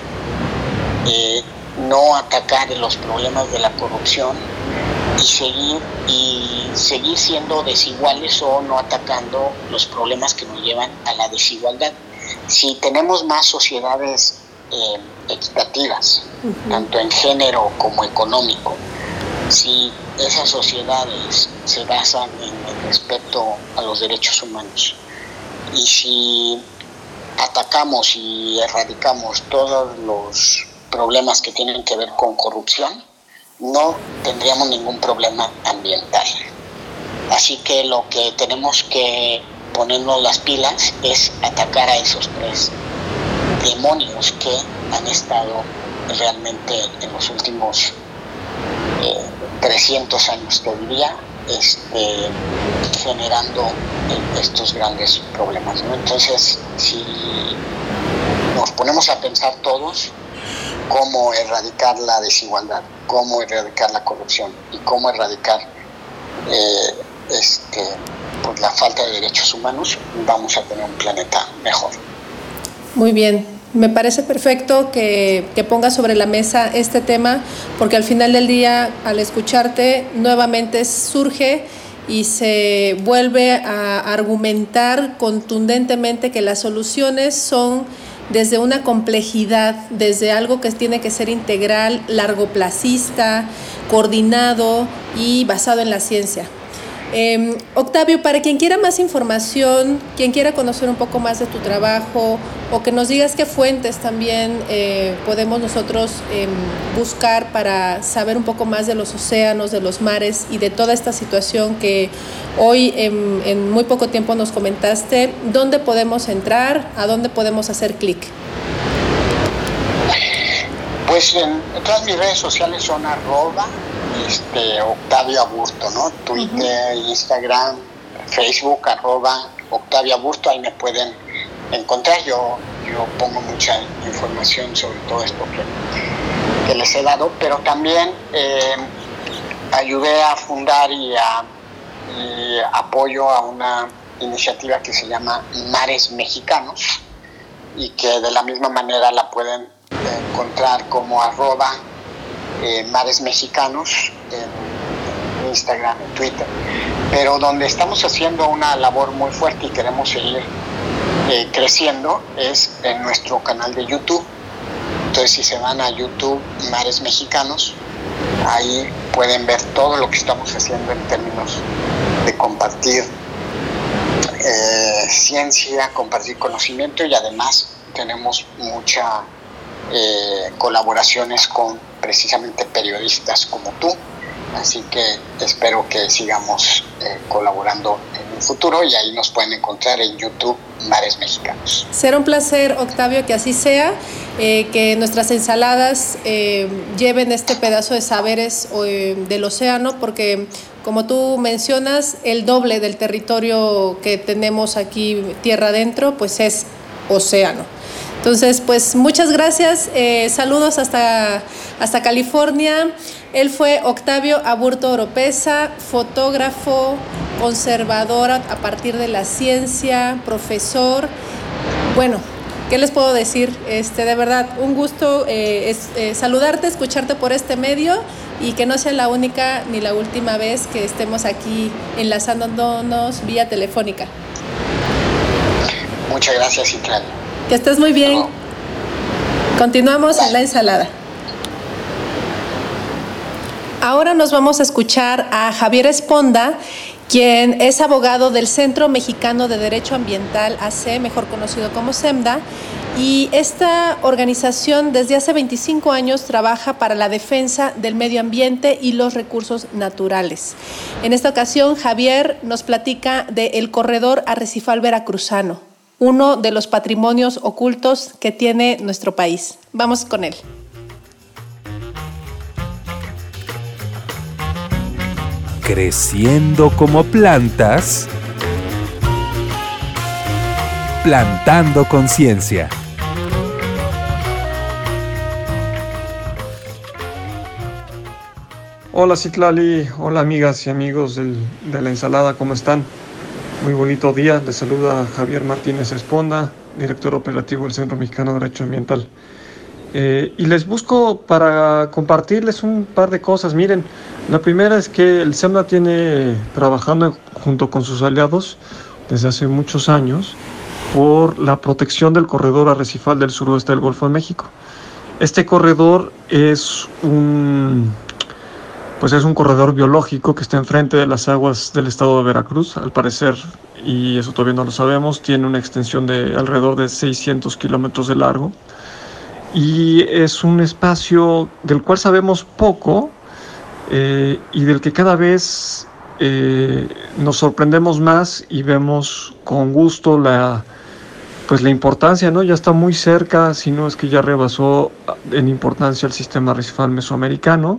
no atacar los problemas de la corrupción y seguir siendo desiguales o no atacando los problemas que nos llevan a la desigualdad. Si tenemos más sociedades equitativas, tanto en género como económico, si esas sociedades se basan en el respeto a los derechos humanos y si atacamos y erradicamos todos los problemas que tienen que ver con corrupción, no tendríamos ningún problema ambiental. Así que lo que tenemos que ponernos las pilas es atacar a esos tres demonios que han estado realmente en los últimos 300 años, te diría, generando estos grandes problemas, ¿no? Entonces, si nos ponemos a pensar todos cómo erradicar la desigualdad, cómo erradicar la corrupción y cómo erradicar pues la falta de derechos humanos, vamos a tener un planeta mejor. Muy bien, me parece perfecto que pongas sobre la mesa este tema, porque al final del día, al escucharte, nuevamente surge y se vuelve a argumentar contundentemente que las soluciones son desde una complejidad, desde algo que tiene que ser integral, largoplacista, coordinado y basado en la ciencia. Octavio, para quien quiera más información, quien quiera conocer un poco más de tu trabajo o que nos digas qué fuentes también podemos nosotros buscar para saber un poco más de los océanos, de los mares y de toda esta situación que hoy en muy poco tiempo nos comentaste, ¿dónde podemos entrar? ¿A dónde podemos hacer clic? Pues en todas mis redes sociales son Octavio Aburto, ¿no? Twitter, Instagram, Facebook, @Octavio Aburto, ahí me pueden encontrar. Yo pongo mucha información sobre todo esto que les he dado, pero también ayudé a fundar y apoyo a una iniciativa que se llama Mares Mexicanos y que de la misma manera la pueden encontrar como @Mares Mexicanos en Instagram, en Twitter, pero donde estamos haciendo una labor muy fuerte y queremos seguir creciendo es en nuestro canal de YouTube. Entonces, si se van a YouTube, Mares Mexicanos, ahí pueden ver todo lo que estamos haciendo en términos de compartir ciencia, compartir conocimiento, y además tenemos mucha colaboraciones con precisamente periodistas como tú, así que espero que sigamos colaborando en un futuro, y ahí nos pueden encontrar en YouTube Mares Mexicanos. Será un placer, Octavio, que así sea, que nuestras ensaladas lleven este pedazo de saberes del océano, porque como tú mencionas, el doble del territorio que tenemos aquí tierra adentro pues es océano. Entonces, pues muchas gracias, saludos hasta California. Él fue Octavio Aburto Oropeza, fotógrafo, conservador a partir de la ciencia, profesor. Bueno, ¿qué les puedo decir? De verdad, un gusto saludarte, escucharte por este medio, y que no sea la única ni la última vez que estemos aquí enlazándonos vía telefónica. Muchas gracias, Citlali. Que estés muy bien. Hello. Continuamos en la ensalada. Ahora nos vamos a escuchar a Javier Esponda, quien es abogado del Centro Mexicano de Derecho Ambiental, AC, mejor conocido como CEMDA, y esta organización desde hace 25 años trabaja para la defensa del medio ambiente y los recursos naturales. En esta ocasión, Javier nos platica del corredor arrecifal veracruzano, uno de los patrimonios ocultos que tiene nuestro país. Vamos con él. Creciendo como plantas, plantando conciencia. Hola Citlali, hola amigas y amigos de la ensalada, ¿cómo están? Muy bonito día, les saluda Javier Martínez Esponda, director operativo del Centro Mexicano de Derecho Ambiental. Y les busco para compartirles un par de cosas. Miren, la primera es que el CEMDA tiene trabajando junto con sus aliados desde hace muchos años por la protección del corredor arrecifal del suroeste del Golfo de México. Este corredor es un corredor biológico que está enfrente de las aguas del estado de Veracruz, al parecer, y eso todavía no lo sabemos, tiene una extensión de alrededor de 600 kilómetros de largo, y es un espacio del cual sabemos poco, y del que cada vez nos sorprendemos más y vemos con gusto la importancia, ¿no? Ya está muy cerca, si no es que ya rebasó en importancia el sistema arrecifal mesoamericano.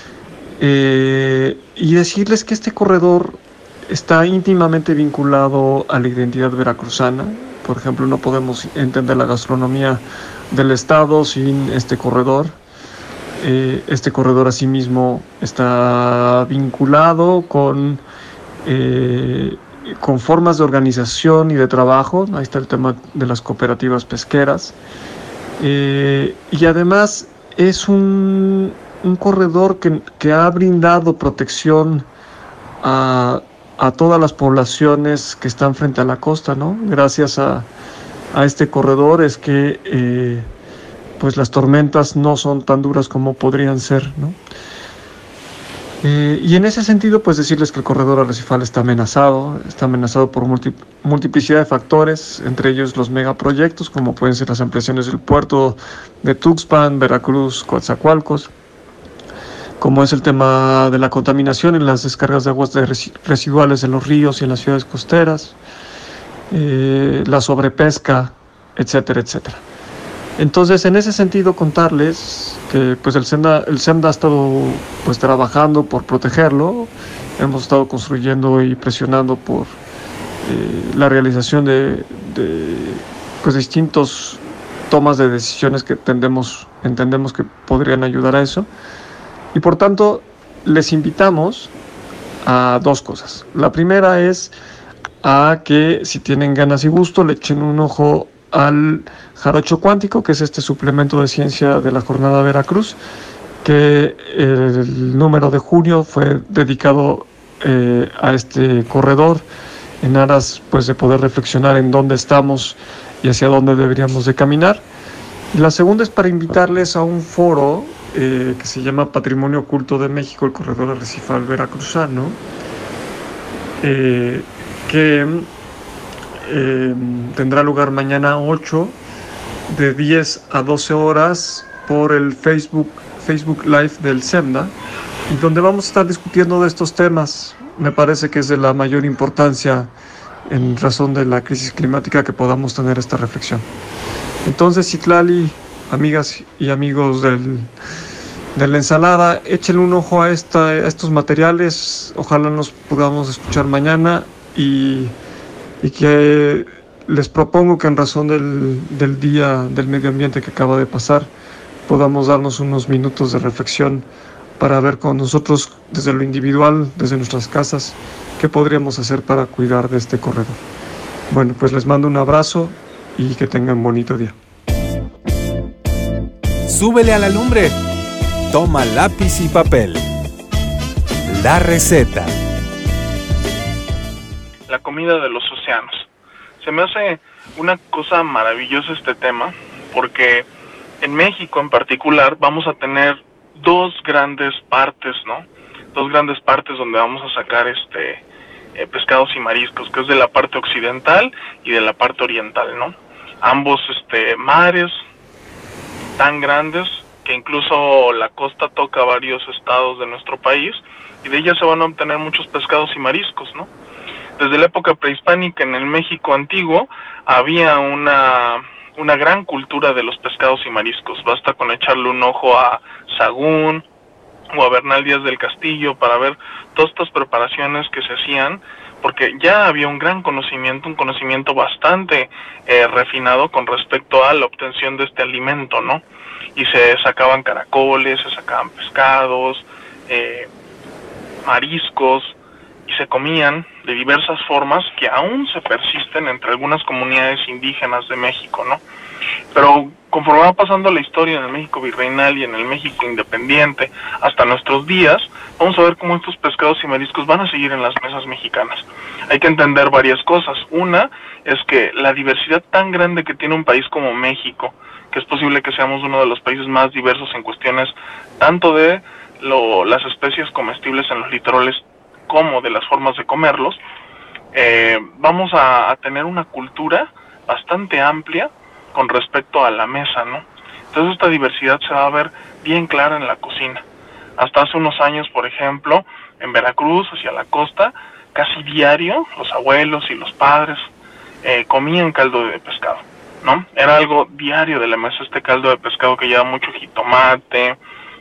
Y decirles que este corredor está íntimamente vinculado a la identidad veracruzana. Por ejemplo, no podemos entender la gastronomía del estado sin este corredor. Este corredor asimismo está vinculado con formas de organización y de trabajo. Ahí está el tema de las cooperativas pesqueras. Y además es un corredor que ha brindado protección a todas las poblaciones que están frente a la costa, ¿no? Gracias a este corredor es que las tormentas no son tan duras como podrían ser, ¿no? Y en ese sentido, decirles que el corredor arrecifal está amenazado por multiplicidad de factores, entre ellos los megaproyectos, como pueden ser las ampliaciones del puerto de Tuxpan, Veracruz, Coatzacoalcos, como es el tema de la contaminación en las descargas de aguas residuales en los ríos y en las ciudades costeras, la sobrepesca, etcétera, etcétera. Entonces, en ese sentido, contarles que el SEMDA ha estado trabajando por protegerlo. Hemos estado construyendo y presionando por la realización de distintos tomas de decisiones que entendemos que podrían ayudar a eso. Y por tanto, les invitamos a dos cosas. La primera es a que, si tienen ganas y gusto, le echen un ojo al Jarocho Cuántico, que es este suplemento de ciencia de la Jornada Veracruz, que el número de junio fue dedicado a este corredor en aras de poder reflexionar en dónde estamos y hacia dónde deberíamos de caminar. Y la segunda es para invitarles a un foro que se llama Patrimonio Oculto de México, el Corredor Arrecifal Veracruzano, que tendrá lugar mañana 8 de 10 a 12 horas por el Facebook Live del SEMDA, y donde vamos a estar discutiendo de estos temas. Me parece que es de la mayor importancia en razón de la crisis climática que podamos tener esta reflexión. Entonces, Citlali, amigas y amigos de la ensalada, échenle un ojo a estos materiales. Ojalá nos podamos escuchar mañana y que les propongo que en razón del Día del Medio Ambiente que acaba de pasar, podamos darnos unos minutos de reflexión para ver con nosotros, desde lo individual, desde nuestras casas, qué podríamos hacer para cuidar de este corredor. Bueno, les mando un abrazo y que tengan bonito día. Súbele a la lumbre. Toma lápiz y papel. La receta. La comida de los océanos. Se me hace una cosa maravillosa este tema, porque en México en particular vamos a tener dos grandes partes, ¿no? Dos grandes partes donde vamos a sacar pescados y mariscos, que es de la parte occidental y de la parte oriental, ¿no? Ambos mares tan grandes que incluso la costa toca varios estados de nuestro país, y de ellas se van a obtener muchos pescados y mariscos, ¿no? Desde la época prehispánica en el México antiguo había una gran cultura de los pescados y mariscos. Basta con echarle un ojo a Sahagún o a Bernal Díaz del Castillo para ver todas estas preparaciones que se hacían, porque ya había un gran conocimiento, un conocimiento bastante refinado con respecto a la obtención de este alimento, ¿no? Y se sacaban caracoles, se sacaban pescados, mariscos, y se comían de diversas formas que aún se persisten entre algunas comunidades indígenas de México, ¿no? Pero conforme va pasando la historia en el México virreinal y en el México independiente hasta nuestros días, vamos a ver cómo estos pescados y mariscos van a seguir en las mesas mexicanas. Hay que entender varias cosas. Una es que la diversidad tan grande que tiene un país como México, que es posible que seamos uno de los países más diversos en cuestiones tanto de las especies comestibles en los litorales como de las formas de comerlos, vamos a tener una cultura bastante amplia con respecto a la mesa, ¿no? Entonces esta diversidad se va a ver bien clara en la cocina. Hasta hace unos años, por ejemplo, en Veracruz, hacia la costa, casi diario los abuelos y los padres comían caldo de pescado, ¿no? Era algo diario de la mesa, este caldo de pescado que lleva mucho jitomate,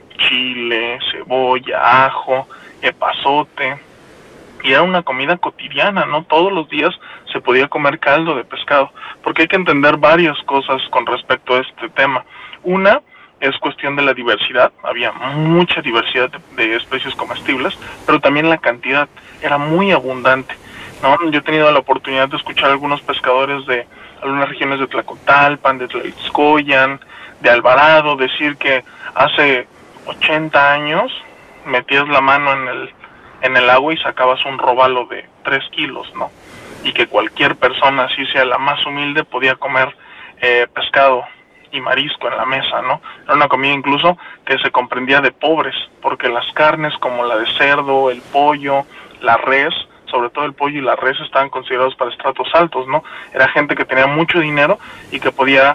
chile, cebolla, ajo, epazote, y era una comida cotidiana, ¿no? Todos los días se podía comer caldo de pescado, porque hay que entender varias cosas con respecto a este tema. Una es cuestión de la diversidad, había mucha diversidad de especies comestibles, pero también la cantidad era muy abundante, ¿no? Yo he tenido la oportunidad de escuchar a algunos pescadores de algunas regiones de Tlacotalpan, de Tlaixcoyan, de Alvarado, decir que hace 80 años metías la mano en el agua y sacabas un robalo de 3 kilos, ¿no? Y que cualquier persona, así sea la más humilde, podía comer pescado y marisco en la mesa, ¿no? Era una comida incluso que se comprendía de pobres, porque las carnes como la de cerdo, el pollo, la res, sobre todo el pollo y la res, estaban considerados para estratos altos, ¿no? Era gente que tenía mucho dinero y que podía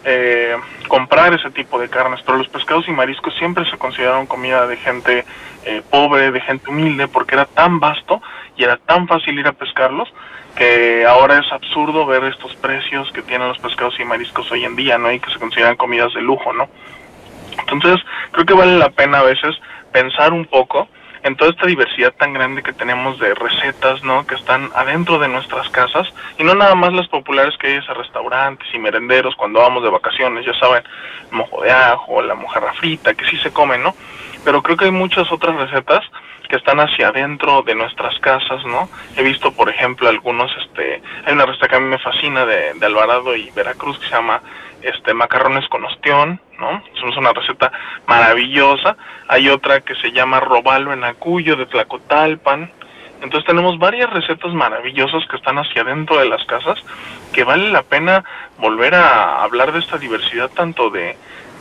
comprar ese tipo de carnes, pero los pescados y mariscos siempre se consideraron comida de gente pobre, de gente humilde, porque era tan vasto y era tan fácil ir a pescarlos, que ahora es absurdo ver estos precios que tienen los pescados y mariscos hoy en día, ¿no? Y que se consideran comidas de lujo, ¿no? Entonces, creo que vale la pena a veces pensar un poco en toda esta diversidad tan grande que tenemos de recetas, ¿no? Que están adentro de nuestras casas, y no nada más las populares que hay en restaurantes y merenderos cuando vamos de vacaciones, ya saben, el mojo de ajo, la mojarra frita, que sí se comen, ¿no? Pero creo que hay muchas otras recetas que están hacia adentro de nuestras casas, ¿no? He visto, por ejemplo, algunos, hay una receta que a mí me fascina de Alvarado y Veracruz que se llama macarrones con ostión, ¿no? Es una receta maravillosa. Hay otra que se llama robalo en acuyo de Tlacotalpan. Entonces tenemos varias recetas maravillosas que están hacia adentro de las casas, que vale la pena volver a hablar de esta diversidad, tanto de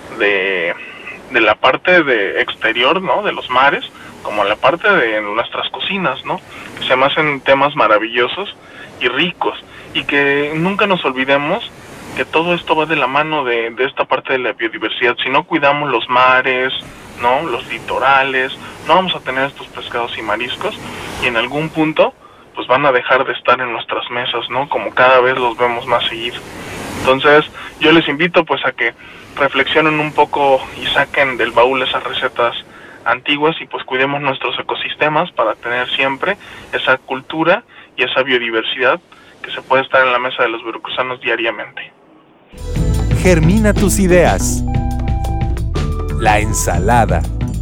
la parte de exterior, ¿no? De los mares, como la parte de nuestras cocinas, ¿no? Que se me hacen temas maravillosos y ricos, y que nunca nos olvidemos que todo esto va de la mano de esta parte de la biodiversidad. Si no cuidamos los mares, ¿no? Los litorales, no vamos a tener estos pescados y mariscos, y en algún punto pues van a dejar de estar en nuestras mesas, ¿no? Como cada vez los vemos más seguido. Entonces yo les invito pues a que reflexionen un poco y saquen del baúl esas recetas antiguas, y pues cuidemos nuestros ecosistemas para tener siempre esa cultura y esa biodiversidad que se puede estar en la mesa de los veracruzanos diariamente. Germina tus ideas. La ensalada.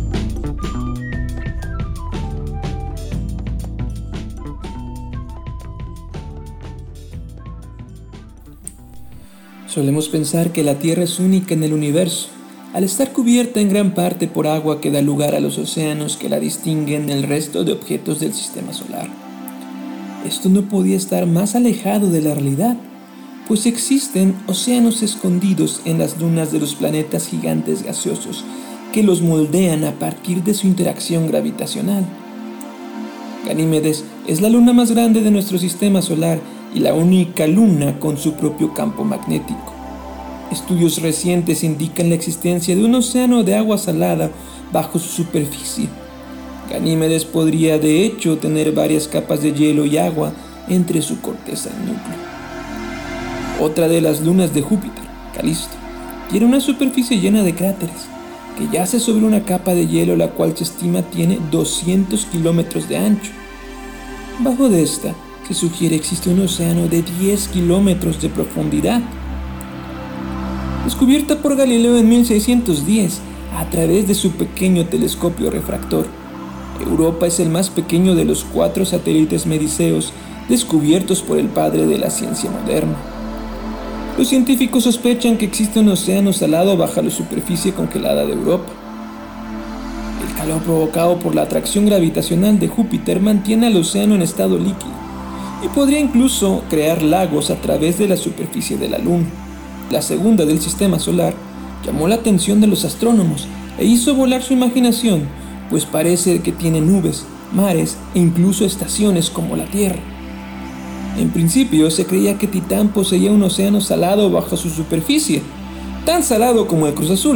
Solemos pensar que la Tierra es única en el universo, al estar cubierta en gran parte por agua que da lugar a los océanos que la distinguen del resto de objetos del sistema solar. Esto no podía estar más alejado de la realidad, pues existen océanos escondidos en las lunas de los planetas gigantes gaseosos que los moldean a partir de su interacción gravitacional. Ganímedes es la luna más grande de nuestro sistema solar y la única luna con su propio campo magnético. Estudios recientes indican la existencia de un océano de agua salada bajo su superficie. Ganímedes podría de hecho tener varias capas de hielo y agua entre su corteza y núcleo. Otra de las lunas de Júpiter, Calisto, tiene una superficie llena de cráteres, que yace sobre una capa de hielo la cual se estima tiene 200 kilómetros de ancho. Bajo de esta, se sugiere existe un océano de 10 kilómetros de profundidad. Descubierta por Galileo en 1610 a través de su pequeño telescopio refractor, Europa es el más pequeño de los 4 satélites mediceos descubiertos por el padre de la ciencia moderna. Los científicos sospechan que existe un océano salado bajo la superficie congelada de Europa. El calor provocado por la atracción gravitacional de Júpiter mantiene al océano en estado líquido y podría incluso crear lagos a través de la superficie de la Luna. La segunda del sistema solar llamó la atención de los astrónomos e hizo volar su imaginación, pues parece que tiene nubes, mares e incluso estaciones como la Tierra. En principio se creía que Titán poseía un océano salado bajo su superficie, tan salado como el Cruz Azul,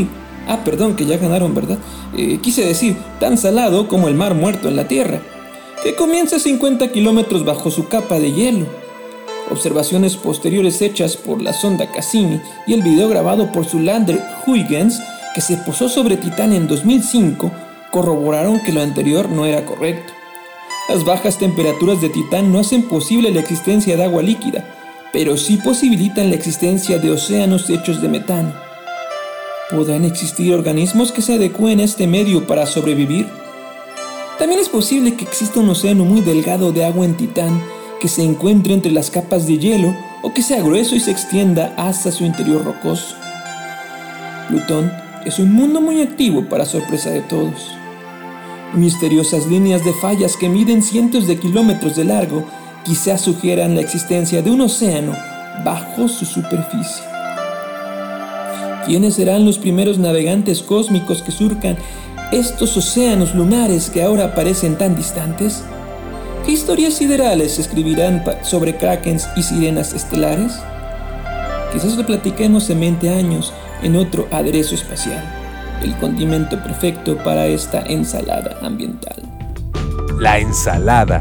Que ya ganaron, ¿verdad? Quise decir, tan salado como el mar muerto en la Tierra, que comienza 50 kilómetros bajo su capa de hielo. Observaciones posteriores hechas por la sonda Cassini y el video grabado por su lander Huygens, que se posó sobre Titán en 2005, corroboraron que lo anterior no era correcto. Las bajas temperaturas de Titán no hacen posible la existencia de agua líquida, pero sí posibilitan la existencia de océanos hechos de metano. ¿Podrán existir organismos que se adecúen a este medio para sobrevivir? También es posible que exista un océano muy delgado de agua en Titán que se encuentre entre las capas de hielo o que sea grueso y se extienda hasta su interior rocoso. Plutón es un mundo muy activo para sorpresa de todos. Misteriosas líneas de fallas que miden cientos de kilómetros de largo quizás sugieran la existencia de un océano bajo su superficie. ¿Quiénes serán los primeros navegantes cósmicos que surcan estos océanos lunares que ahora parecen tan distantes? ¿Qué historias siderales se escribirán sobre krakens y sirenas estelares? Quizás lo platiquemos en 20 años en otro aderezo espacial, el condimento perfecto para esta ensalada ambiental. La ensalada.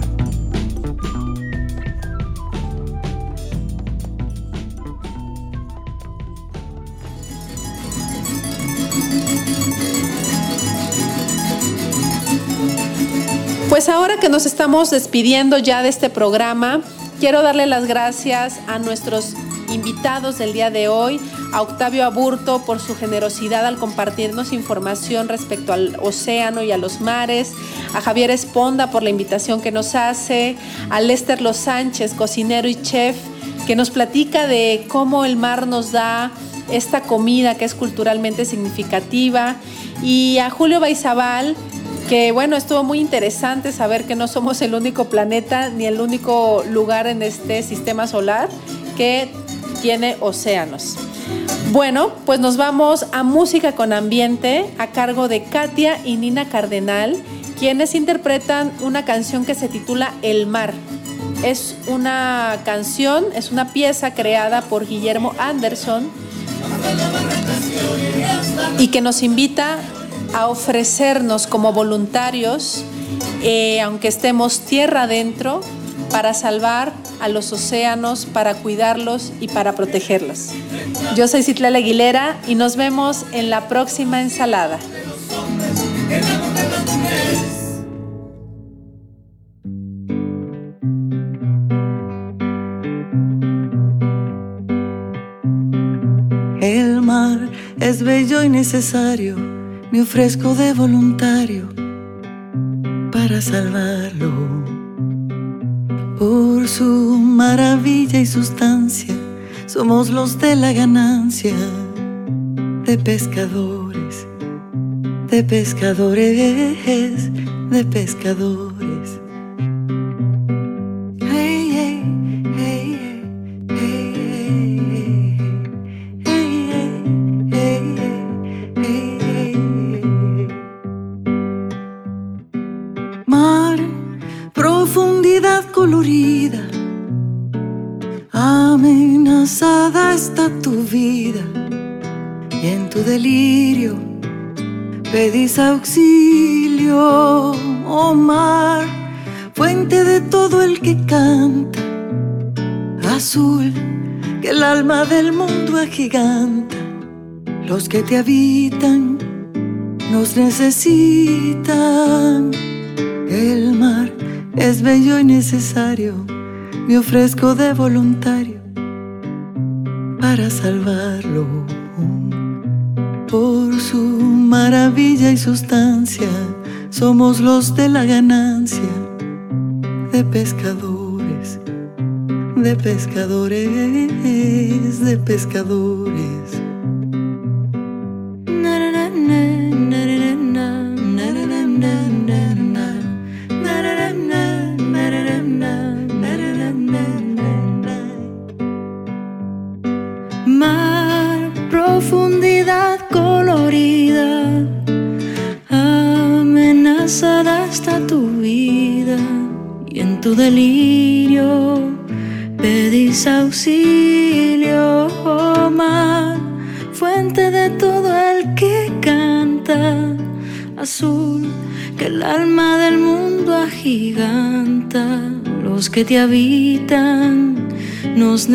Pues ahora que nos estamos despidiendo ya de este programa, quiero darle las gracias a nuestros invitados del día de hoy, a Octavio Aburto por su generosidad al compartirnos información respecto al océano y a los mares, a Javier Esponda por la invitación que nos hace, a Lester Los Sánchez, cocinero y chef, que nos platica de cómo el mar nos da esta comida que es culturalmente significativa, y a Julio Baizabal, que bueno, estuvo muy interesante saber que no somos el único planeta ni el único lugar en este sistema solar que tiene océanos. Bueno, pues nos vamos a Música con Ambiente a cargo de Katia y Nina Cardenal, quienes interpretan una canción que se titula El Mar. Es una canción, es una pieza creada por Guillermo Anderson y que nos invita a ofrecernos como voluntarios, aunque estemos tierra adentro, para salvar a los océanos, para cuidarlos y para protegerlos. Yo soy Citlali Aguilera y nos vemos en la próxima ensalada. El mar es bello y necesario, me ofrezco de voluntario para salvarlo. Por su maravilla y sustancia, somos los de la ganancia, de pescadores, de pescadores, de pescadores. Hey, hey, hey, hey, hey, hey, hey, hey. Mar, profundidad colorida, amenazada está tu vida, y en tu delirio pedís auxilio, oh mar, fuente de todo el que canta, azul, que el alma del mundo agiganta. Los que te habitan nos necesitan. El mar es bello y necesario, me ofrezco de voluntario para salvarlo. Por su maravilla y sustancia, somos los de la ganancia, de pescadores, de pescadores, de pescadores. Mar, profundidad colorida, amenazada está tu vida, y en tu delirio pedís auxilio, oh mar, fuente de todo el que canta, azul que el alma del mundo agiganta. Los que te habitan nos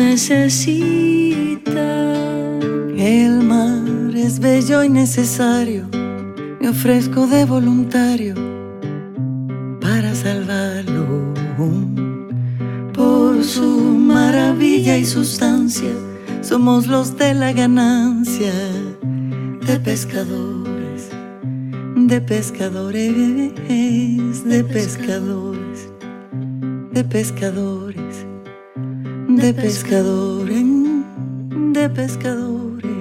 necesitan. El mar es bello y necesario, me ofrezco de voluntario para salvarlo. Por su maravilla y sustancia, somos los de la ganancia. De pescadores, de pescadores, de pescadores, de pescadores, de pescadores, de pescadores.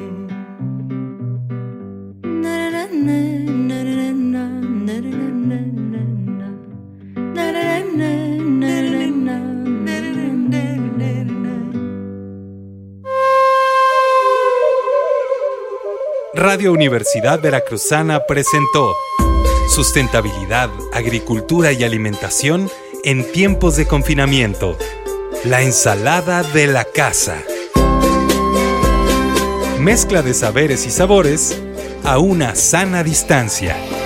Radio Universidad Veracruzana presentó Sustentabilidad, Agricultura y Alimentación en tiempos de confinamiento. La ensalada de la casa. Mezcla de saberes y sabores a una sana distancia.